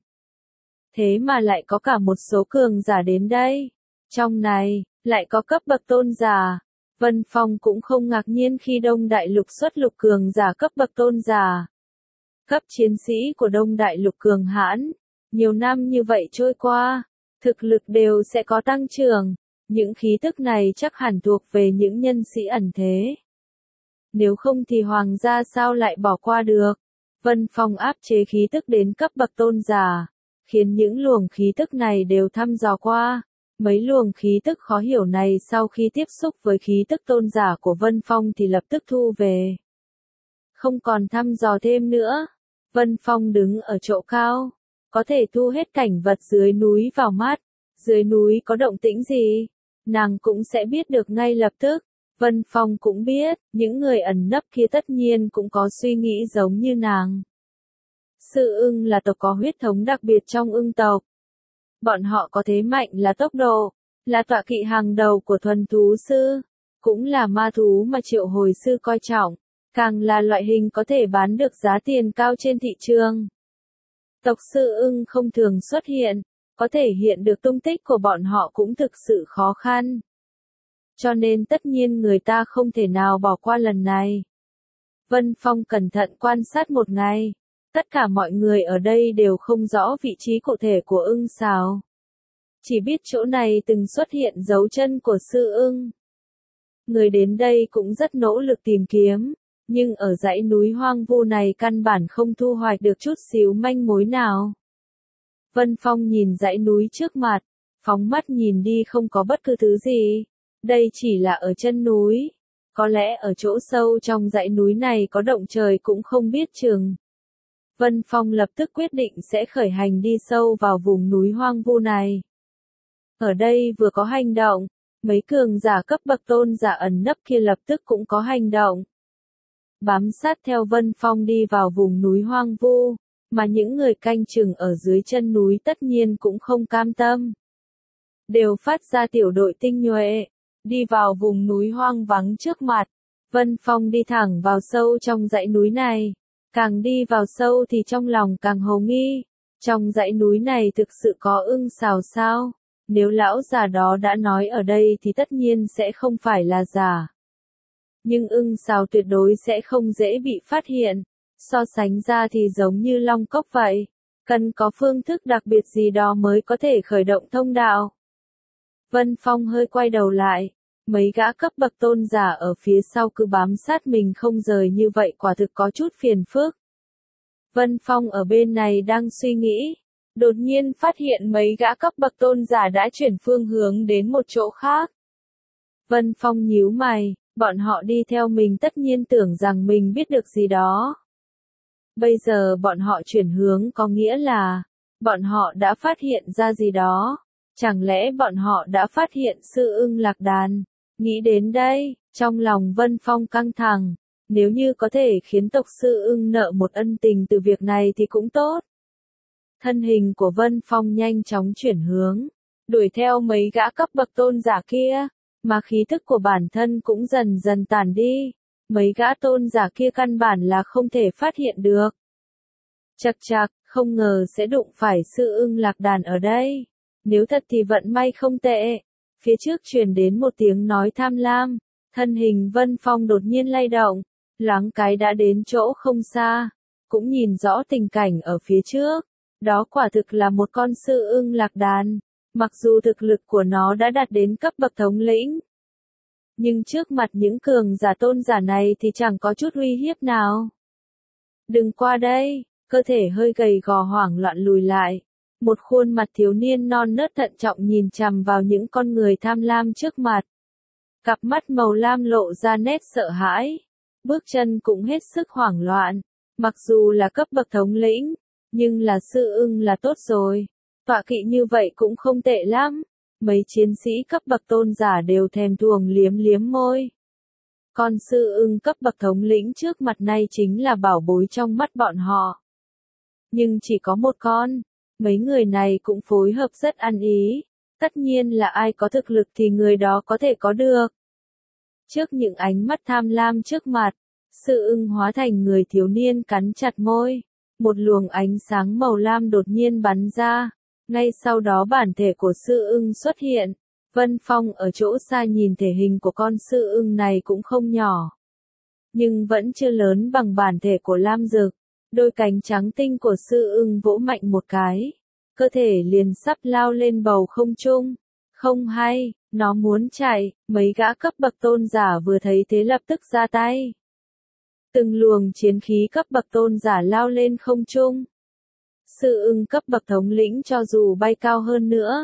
Thế mà lại có cả một số cường giả đến đây. Trong này, lại có cấp bậc tôn giả. Vân Phong cũng không ngạc nhiên khi Đông Đại Lục xuất lục cường giả cấp bậc tôn giả. Cấp chiến sĩ của Đông Đại Lục cường hãn, nhiều năm như vậy trôi qua, thực lực đều sẽ có tăng trưởng, những khí tức này chắc hẳn thuộc về những nhân sĩ ẩn thế. Nếu không thì hoàng gia sao lại bỏ qua được? Vân Phong áp chế khí tức đến cấp bậc tôn giả, khiến những luồng khí tức này đều thăm dò qua. Mấy luồng khí tức khó hiểu này sau khi tiếp xúc với khí tức tôn giả của Vân Phong thì lập tức thu về. Không còn thăm dò thêm nữa. Vân Phong đứng ở chỗ cao, có thể thu hết cảnh vật dưới núi vào mắt. Dưới núi có động tĩnh gì, nàng cũng sẽ biết được ngay lập tức. Vân Phong cũng biết, những người ẩn nấp kia tất nhiên cũng có suy nghĩ giống như nàng. Sư ưng là tộc có huyết thống đặc biệt trong ưng tộc. Bọn họ có thế mạnh là tốc độ, là tọa kỵ hàng đầu của thuần thú sư, cũng là ma thú mà triệu hồi sư coi trọng, càng là loại hình có thể bán được giá tiền cao trên thị trường. Tộc sư ưng không thường xuất hiện, có thể hiện được tung tích của bọn họ cũng thực sự khó khăn. Cho nên tất nhiên người ta không thể nào bỏ qua lần này. Vân Phong cẩn thận quan sát một ngày. Tất cả mọi người ở đây đều không rõ vị trí cụ thể của ưng sào. Chỉ biết chỗ này từng xuất hiện dấu chân của sư ưng. Người đến đây cũng rất nỗ lực tìm kiếm, nhưng ở dãy núi hoang vu này căn bản không thu hoạch được chút xíu manh mối nào. Vân Phong nhìn dãy núi trước mặt, phóng mắt nhìn đi không có bất cứ thứ gì. Đây chỉ là ở chân núi. Có lẽ ở chỗ sâu trong dãy núi này có động trời cũng không biết chừng. Vân Phong lập tức quyết định sẽ khởi hành đi sâu vào vùng núi hoang vu này. Ở đây vừa có hành động, mấy cường giả cấp bậc tôn giả ẩn nấp kia lập tức cũng có hành động. Bám sát theo Vân Phong đi vào vùng núi hoang vu, mà những người canh chừng ở dưới chân núi tất nhiên cũng không cam tâm. Đều phát ra tiểu đội tinh nhuệ, đi vào vùng núi hoang vắng trước mặt. Vân Phong đi thẳng vào sâu trong dãy núi này. Càng đi vào sâu thì trong lòng càng hồ nghi. Trong dãy núi này thực sự có ưng sào sao? Nếu lão già đó đã nói ở đây thì tất nhiên sẽ không phải là giả. Nhưng ưng sào tuyệt đối sẽ không dễ bị phát hiện. So sánh ra thì giống như long cốc vậy. Cần có phương thức đặc biệt gì đó mới có thể khởi động thông đạo. Vân Phong hơi quay đầu lại. Mấy gã cấp bậc tôn giả ở phía sau cứ bám sát mình không rời như vậy quả thực có chút phiền phức. Vân Phong ở bên này đang suy nghĩ. Đột nhiên phát hiện mấy gã cấp bậc tôn giả đã chuyển phương hướng đến một chỗ khác. Vân Phong nhíu mày, bọn họ đi theo mình tất nhiên tưởng rằng mình biết được gì đó. Bây giờ bọn họ chuyển hướng có nghĩa là, bọn họ đã phát hiện ra gì đó. Chẳng lẽ bọn họ đã phát hiện sư ưng lạc đàn? Nghĩ đến đây, trong lòng Vân Phong căng thẳng. Nếu như có thể khiến tộc sư ưng nợ một ân tình từ việc này thì cũng tốt. Thân hình của Vân Phong nhanh chóng chuyển hướng, đuổi theo mấy gã cấp bậc tôn giả kia, mà khí thức của bản thân cũng dần dần tản đi. Mấy gã tôn giả kia căn bản là không thể phát hiện được. Chậc chậc, không ngờ sẽ đụng phải sư ưng lạc đàn ở đây. Nếu thật thì vận may không tệ. Phía trước truyền đến một tiếng nói tham lam, thân hình Vân Phong đột nhiên lay động, loáng cái đã đến chỗ không xa, cũng nhìn rõ tình cảnh ở phía trước. Đó quả thực là một con sư ưng lạc đàn, mặc dù thực lực của nó đã đạt đến cấp bậc thống lĩnh. Nhưng trước mặt những cường giả tôn giả này thì chẳng có chút uy hiếp nào. Đừng qua đây, cơ thể hơi gầy gò hoảng loạn lùi lại. Một khuôn mặt thiếu niên non nớt thận trọng nhìn chằm vào những con người tham lam trước mặt. Cặp mắt màu lam lộ ra nét sợ hãi. Bước chân cũng hết sức hoảng loạn. Mặc dù là cấp bậc thống lĩnh, nhưng là sư ưng là tốt rồi. Tọa kỵ như vậy cũng không tệ lắm. Mấy chiến sĩ cấp bậc tôn giả đều thèm thuồng liếm liếm môi. Con sư ưng cấp bậc thống lĩnh trước mặt này chính là bảo bối trong mắt bọn họ. Nhưng chỉ có một con. Mấy người này cũng phối hợp rất ăn ý. Tất nhiên là ai có thực lực thì người đó có thể có được. Trước những ánh mắt tham lam trước mặt, sư ưng hóa thành người thiếu niên cắn chặt môi. Một luồng ánh sáng màu lam đột nhiên bắn ra. Ngay sau đó bản thể của sư ưng xuất hiện. Vân Phong ở chỗ xa nhìn thể hình của con sư ưng này cũng không nhỏ. Nhưng vẫn chưa lớn bằng bản thể của Lam Dực. Đôi cánh trắng tinh của sư ưng vỗ mạnh một cái. Cơ thể liền sắp lao lên bầu không trung. Không hay, nó muốn chạy. Mấy gã cấp bậc tôn giả vừa thấy thế lập tức ra tay. Từng luồng chiến khí cấp bậc tôn giả lao lên không trung. Sư ưng cấp bậc thống lĩnh cho dù bay cao hơn nữa,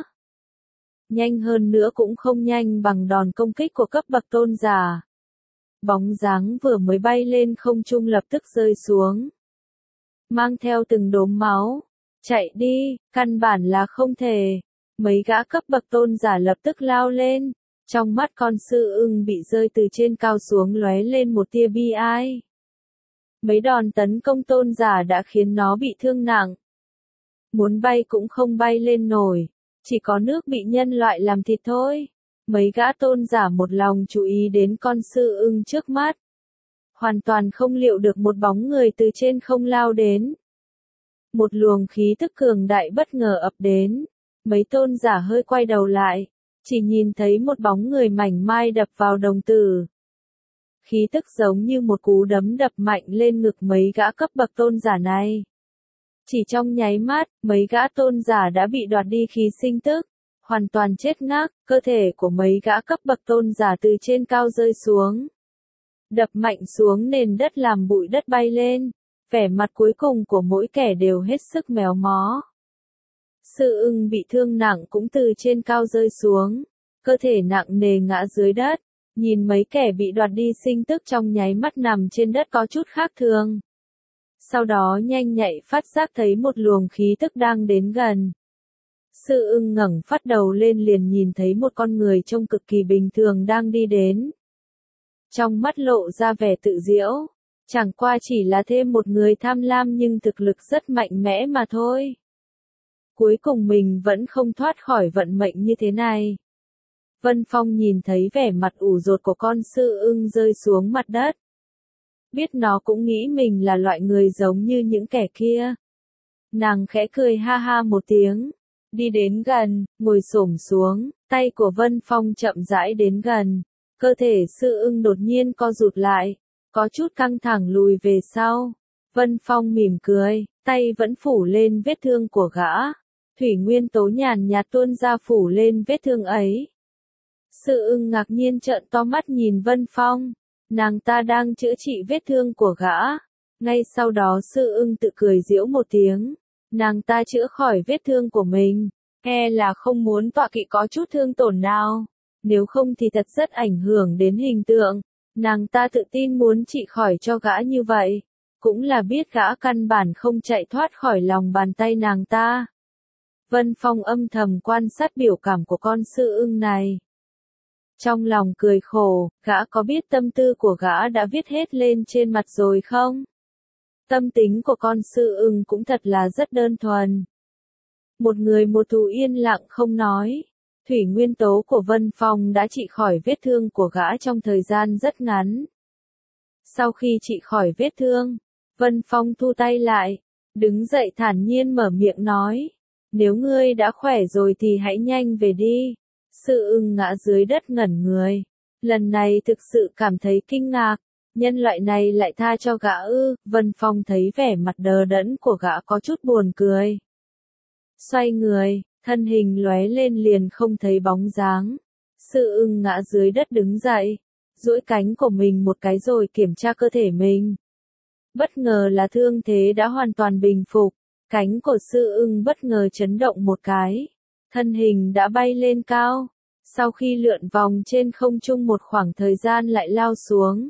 nhanh hơn nữa cũng không nhanh bằng đòn công kích của cấp bậc tôn giả. Bóng dáng vừa mới bay lên không trung lập tức rơi xuống. Mang theo từng đốm máu. Chạy đi, căn bản là không thể. Mấy gã cấp bậc tôn giả lập tức lao lên. Trong mắt con sư ưng bị rơi từ trên cao xuống lóe lên một tia bi ai. Mấy đòn tấn công tôn giả đã khiến nó bị thương nặng. Muốn bay cũng không bay lên nổi. Chỉ có nước bị nhân loại làm thịt thôi. Mấy gã tôn giả một lòng chú ý đến con sư ưng trước mắt. Hoàn toàn không liệu được một bóng người từ trên không lao đến. Một luồng khí tức cường đại bất ngờ ập đến. Mấy tôn giả hơi quay đầu lại. Chỉ nhìn thấy một bóng người mảnh mai đập vào đồng tử. Khí tức giống như một cú đấm đập mạnh lên ngực mấy gã cấp bậc tôn giả này. Chỉ trong nháy mắt, mấy gã tôn giả đã bị đoạt đi khí sinh tức. Hoàn toàn chết ngác, cơ thể của mấy gã cấp bậc tôn giả từ trên cao rơi xuống. Đập mạnh xuống nền đất làm bụi đất bay lên. Vẻ mặt cuối cùng của mỗi kẻ đều hết sức méo mó. Sư ưng bị thương nặng cũng từ trên cao rơi xuống. Cơ thể nặng nề ngã dưới đất. Nhìn mấy kẻ bị đoạt đi sinh tức trong nháy mắt nằm trên đất có chút khác thường. sau đó nhanh nhạy phát giác thấy một luồng khí tức đang đến gần. Sư ưng ngẩng phát đầu lên liền nhìn thấy một con người trông cực kỳ bình thường đang đi đến. Trong mắt lộ ra vẻ tự giễu, chẳng qua chỉ là thêm một người tham lam nhưng thực lực rất mạnh mẽ mà thôi. Cuối cùng mình vẫn không thoát khỏi vận mệnh như thế này. Vân Phong nhìn thấy vẻ mặt ủ rột của con sư ưng rơi xuống mặt đất. Biết nó cũng nghĩ mình là loại người giống như những kẻ kia. Nàng khẽ cười ha ha một tiếng, đi đến gần, ngồi xổm xuống, tay của Vân Phong chậm rãi đến gần. Cơ thể sư ưng đột nhiên co rụt lại, có chút căng thẳng lùi về sau. Vân Phong mỉm cười, tay vẫn phủ lên vết thương của gã. Thủy nguyên tố nhàn nhạt tuôn ra phủ lên vết thương ấy. Sư ưng ngạc nhiên trợn to mắt nhìn Vân Phong, nàng ta đang chữa trị vết thương của gã. Ngay sau đó sư ưng tự cười giễu một tiếng, nàng ta chữa khỏi vết thương của mình, e là không muốn tọa kỵ có chút thương tổn nào, nếu không thì thật rất ảnh hưởng đến hình tượng. Nàng ta tự tin muốn trị khỏi cho gã như vậy, cũng là biết gã căn bản không chạy thoát khỏi lòng bàn tay nàng ta. Vân Phong âm thầm quan sát biểu cảm của con sư ưng này. Trong lòng cười khổ, gã có biết tâm tư của gã đã viết hết lên trên mặt rồi không? Tâm tính của con sư ưng cũng thật là rất đơn thuần. Một người một thú yên lặng không nói. Thủy nguyên tố của Vân Phong đã trị khỏi vết thương của gã trong thời gian rất ngắn. Sau khi trị khỏi vết thương, Vân Phong thu tay lại, đứng dậy thản nhiên mở miệng nói. Nếu ngươi đã khỏe rồi thì hãy nhanh về đi. Sư ưng ngã dưới đất ngẩn người. Lần này thực sự cảm thấy kinh ngạc. Nhân loại này lại tha cho gã ư. Vân Phong thấy vẻ mặt đờ đẫn của gã có chút buồn cười. Xoay người, thân hình lóe lên liền không thấy bóng dáng. Sư ưng ngã dưới đất đứng dậy, duỗi cánh của mình một cái rồi kiểm tra cơ thể mình. Bất ngờ là thương thế đã hoàn toàn bình phục. Cánh của sư ưng bất ngờ chấn động một cái. Thân hình đã bay lên cao. Sau khi lượn vòng trên không trung một khoảng thời gian lại lao xuống.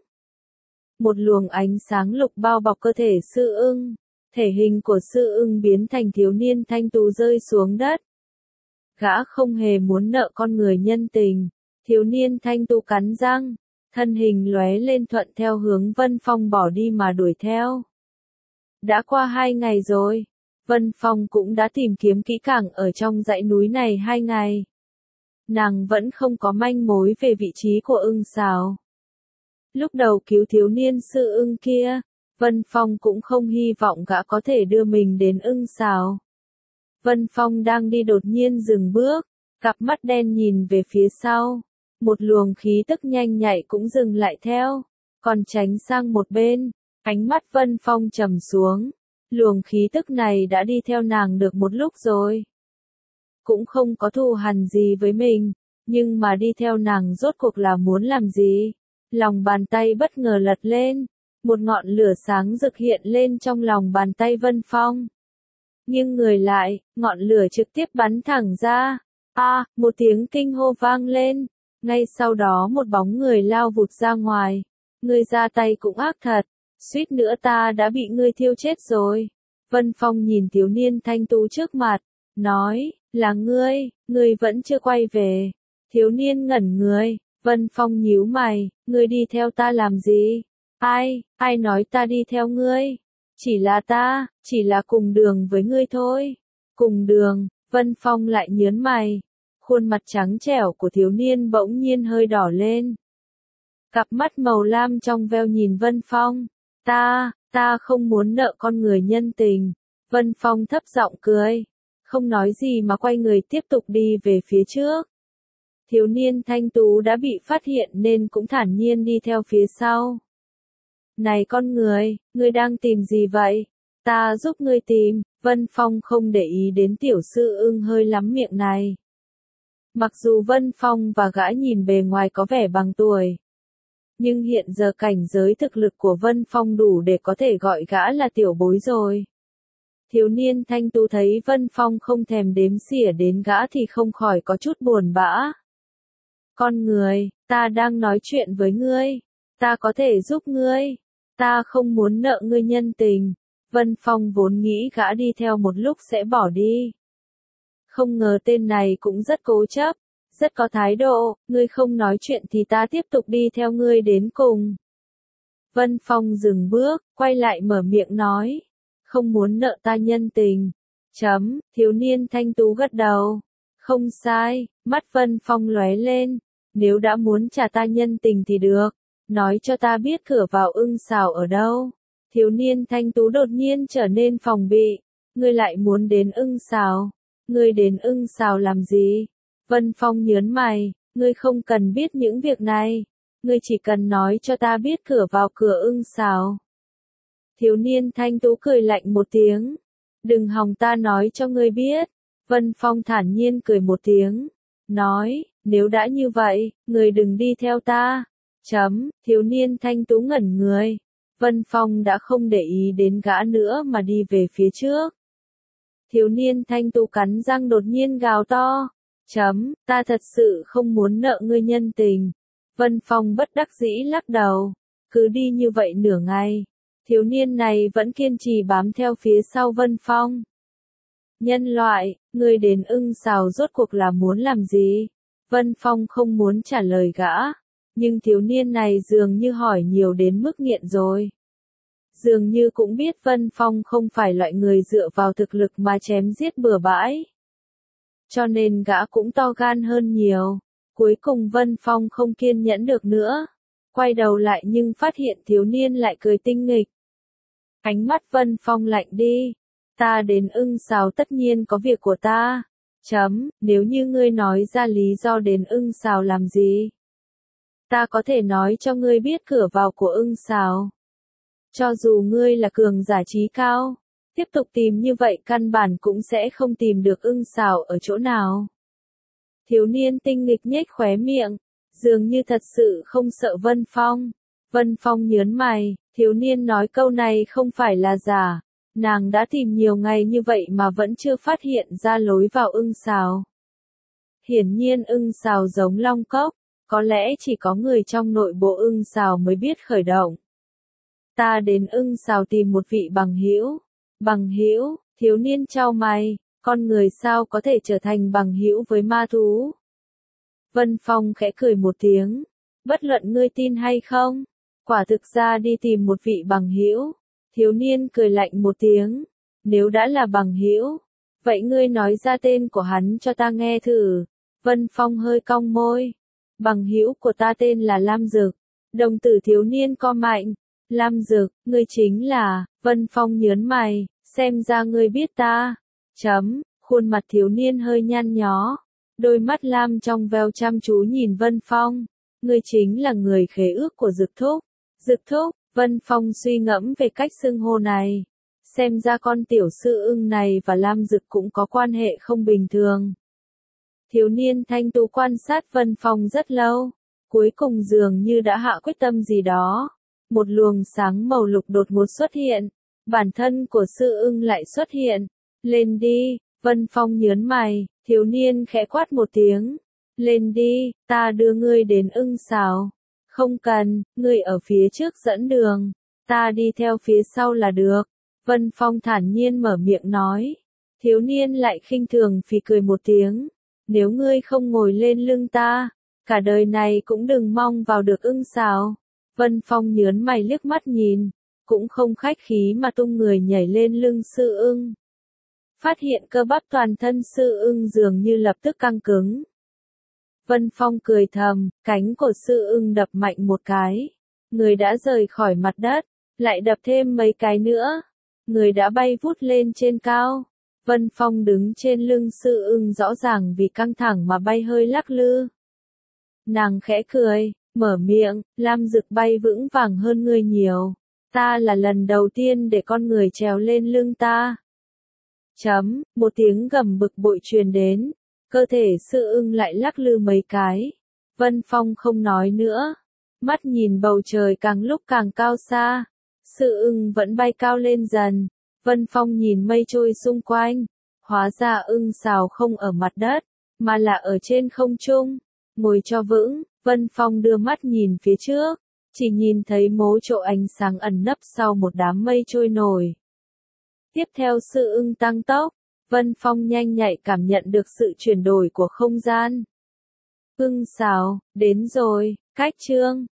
Một luồng ánh sáng lục bao bọc cơ thể sư ưng. Thể hình của sư ưng biến thành thiếu niên thanh tú rơi xuống đất. Gã không hề muốn nợ con người nhân tình. Thiếu niên thanh tú cắn răng. Thân hình lóe lên thuận theo hướng Vân Phong bỏ đi mà đuổi theo. Đã qua hai ngày rồi. Vân Phong cũng đã tìm kiếm kỹ càng ở trong dãy núi này hai ngày. Nàng vẫn không có manh mối về vị trí của ưng sào. Lúc đầu cứu thiếu niên sư ưng kia, Vân Phong cũng không hy vọng gã có thể đưa mình đến ưng sào. Vân Phong đang đi đột nhiên dừng bước, cặp mắt đen nhìn về phía sau. Một luồng khí tức nhanh nhạy cũng dừng lại theo, còn tránh sang một bên. Ánh mắt Vân Phong trầm xuống. Luồng khí tức này đã đi theo nàng được một lúc rồi. Cũng không có thù hằn gì với mình, nhưng mà đi theo nàng rốt cuộc là muốn làm gì? Lòng bàn tay bất ngờ lật lên, một ngọn lửa sáng rực hiện lên trong lòng bàn tay Vân Phong. Nhưng người lại, ngọn lửa trực tiếp bắn thẳng ra. A, à, một tiếng kinh hô vang lên. Ngay sau đó một bóng người lao vụt ra ngoài. Ngươi ra tay cũng ác thật. Suýt nữa ta đã bị ngươi thiêu chết rồi. Vân Phong nhìn thiếu niên thanh tú trước mặt, nói, là ngươi, ngươi vẫn chưa quay về. Thiếu niên ngẩn người, Vân Phong nhíu mày, ngươi đi theo ta làm gì? Ai, ai nói ta đi theo ngươi? Chỉ là ta, chỉ là cùng đường với ngươi thôi. Cùng đường, Vân Phong lại nhớn mày. Khuôn mặt trắng trẻo của thiếu niên bỗng nhiên hơi đỏ lên. Cặp mắt màu lam trong veo nhìn Vân Phong. Ta, ta không muốn nợ con người nhân tình. Vân Phong thấp giọng cười. Không nói gì mà quay người tiếp tục đi về phía trước. Thiếu niên thanh tú đã bị phát hiện nên cũng thản nhiên đi theo phía sau. Này con người, ngươi đang tìm gì vậy? Ta giúp ngươi tìm. Vân Phong không để ý đến tiểu sư ưng hơi lắm miệng này. Mặc dù Vân Phong và gã nhìn bề ngoài có vẻ bằng tuổi. Nhưng hiện giờ cảnh giới thực lực của Vân Phong đủ để có thể gọi gã là tiểu bối rồi. Thiếu niên thanh tú thấy Vân Phong không thèm đếm xỉa đến gã thì không khỏi có chút buồn bã. Con người, ta đang nói chuyện với ngươi. Ta có thể giúp ngươi. Ta không muốn nợ ngươi nhân tình. Vân Phong vốn nghĩ gã đi theo một lúc sẽ bỏ đi. Không ngờ tên này cũng rất cố chấp, rất có thái độ, ngươi không nói chuyện thì ta tiếp tục đi theo ngươi đến cùng. Vân Phong dừng bước, quay lại mở miệng nói, không muốn nợ ta nhân tình. Chấm, thiếu niên thanh tú gật đầu. Không sai, mắt Vân Phong lóe lên, nếu đã muốn trả ta nhân tình thì được, nói cho ta biết cửa vào ưng xào ở đâu. Thiếu niên thanh tú đột nhiên trở nên phòng bị, ngươi lại muốn đến ưng xào, ngươi đến ưng xào làm gì? Vân Phong nhớn mày, ngươi không cần biết những việc này, ngươi chỉ cần nói cho ta biết cửa vào cửa ưng xào. Thiếu niên thanh tú cười lạnh một tiếng, đừng hòng ta nói cho ngươi biết. Vân Phong thản nhiên cười một tiếng, nói, nếu đã như vậy, ngươi đừng đi theo ta. Chấm, thiếu niên thanh tú ngẩn người. Vân Phong đã không để ý đến gã nữa mà đi về phía trước. Thiếu niên thanh tú cắn răng đột nhiên gào to. Chấm, ta thật sự không muốn nợ ngươi nhân tình. Vân Phong bất đắc dĩ lắc đầu. Cứ đi như vậy nửa ngày. Thiếu niên này vẫn kiên trì bám theo phía sau Vân Phong. Nhân loại, ngươi đến ưng xào rốt cuộc là muốn làm gì? Vân Phong không muốn trả lời gã. Nhưng thiếu niên này dường như hỏi nhiều đến mức nghiện rồi. Dường như cũng biết Vân Phong không phải loại người dựa vào thực lực mà chém giết bừa bãi. Cho nên gã cũng to gan hơn nhiều. Cuối cùng Vân Phong không kiên nhẫn được nữa. Quay đầu lại nhưng phát hiện thiếu niên lại cười tinh nghịch. Ánh mắt Vân Phong lạnh đi. Ta đến ưng xào tất nhiên có việc của ta. Chấm, nếu như ngươi nói ra lý do đến ưng xào làm gì? Ta có thể nói cho ngươi biết cửa vào của ưng xào. Cho dù ngươi là cường giả trí cao, tiếp tục tìm như vậy căn bản cũng sẽ không tìm được ưng xào ở chỗ nào. Thiếu niên tinh nghịch nhếch khóe miệng, dường như thật sự không sợ Vân Phong. Vân Phong nhớn mày, thiếu niên nói câu này không phải là giả. Nàng đã tìm nhiều ngày như vậy mà vẫn chưa phát hiện ra lối vào ưng xào. Hiển nhiên ưng xào giống long cốc, có lẽ chỉ có người trong nội bộ ưng xào mới biết khởi động. Ta đến ưng xào tìm một vị bằng hữu. Bằng hữu, thiếu niên chau mày, con người sao có thể trở thành bằng hữu với ma thú? Vân Phong khẽ cười một tiếng, bất luận ngươi tin hay không, quả thực ra đi tìm một vị bằng hữu. Thiếu niên cười lạnh một tiếng, nếu đã là bằng hữu, vậy ngươi nói ra tên của hắn cho ta nghe thử. Vân Phong hơi cong môi, bằng hữu của ta tên là Lam Dực. Đồng tử thiếu niên co mạnh, Lam Dực, ngươi chính là, Vân Phong nhớn mày, xem ra ngươi biết ta. Chấm, khuôn mặt thiếu niên hơi nhăn nhó, đôi mắt lam trong veo chăm chú nhìn Vân Phong, ngươi chính là người khế ước của Dực Thúc. Dực Thúc, Vân Phong suy ngẫm về cách xưng hô này, xem ra con tiểu sư ưng này và Lam Dực cũng có quan hệ không bình thường. Thiếu niên thanh tú quan sát Vân Phong rất lâu, cuối cùng dường như đã hạ quyết tâm gì đó. Một luồng sáng màu lục đột ngột xuất hiện, bản thân của sư ưng lại xuất hiện. Lên đi, Vân Phong nhớn mày, thiếu niên khẽ quát một tiếng. Lên đi, ta đưa ngươi đến ưng xào. Không cần, ngươi ở phía trước dẫn đường, ta đi theo phía sau là được. Vân Phong thản nhiên mở miệng nói. Thiếu niên lại khinh thường phì cười một tiếng. Nếu ngươi không ngồi lên lưng ta, cả đời này cũng đừng mong vào được ưng xào. Vân Phong nhớn mày liếc mắt nhìn, cũng không khách khí mà tung người nhảy lên lưng sư ưng. Phát hiện cơ bắp toàn thân sư ưng dường như lập tức căng cứng. Vân Phong cười thầm, cánh của sư ưng đập mạnh một cái. Người đã rời khỏi mặt đất, lại đập thêm mấy cái nữa. Người đã bay vút lên trên cao. Vân Phong đứng trên lưng sư ưng rõ ràng vì căng thẳng mà bay hơi lắc lư. Nàng khẽ cười, mở miệng, Lam Dực bay vững vàng hơn ngươi nhiều. Ta là lần đầu tiên để con người trèo lên lưng ta. Chấm, một tiếng gầm bực bội truyền đến. Cơ thể sư ưng lại lắc lư mấy cái. Vân Phong không nói nữa. Mắt nhìn bầu trời càng lúc càng cao xa. Sư ưng vẫn bay cao lên dần. Vân Phong nhìn mây trôi xung quanh. Hóa ra ưng xào không ở mặt đất, mà là ở trên không trung. Ngồi cho vững, Vân Phong đưa mắt nhìn phía trước. Chỉ nhìn thấy mố chỗ ánh sáng ẩn nấp sau một đám mây trôi nổi. Tiếp theo Sư Ưng tăng tốc, Vân Phong nhanh nhạy cảm nhận được sự chuyển đổi của không gian. Ưng xào, đến rồi, cách chương.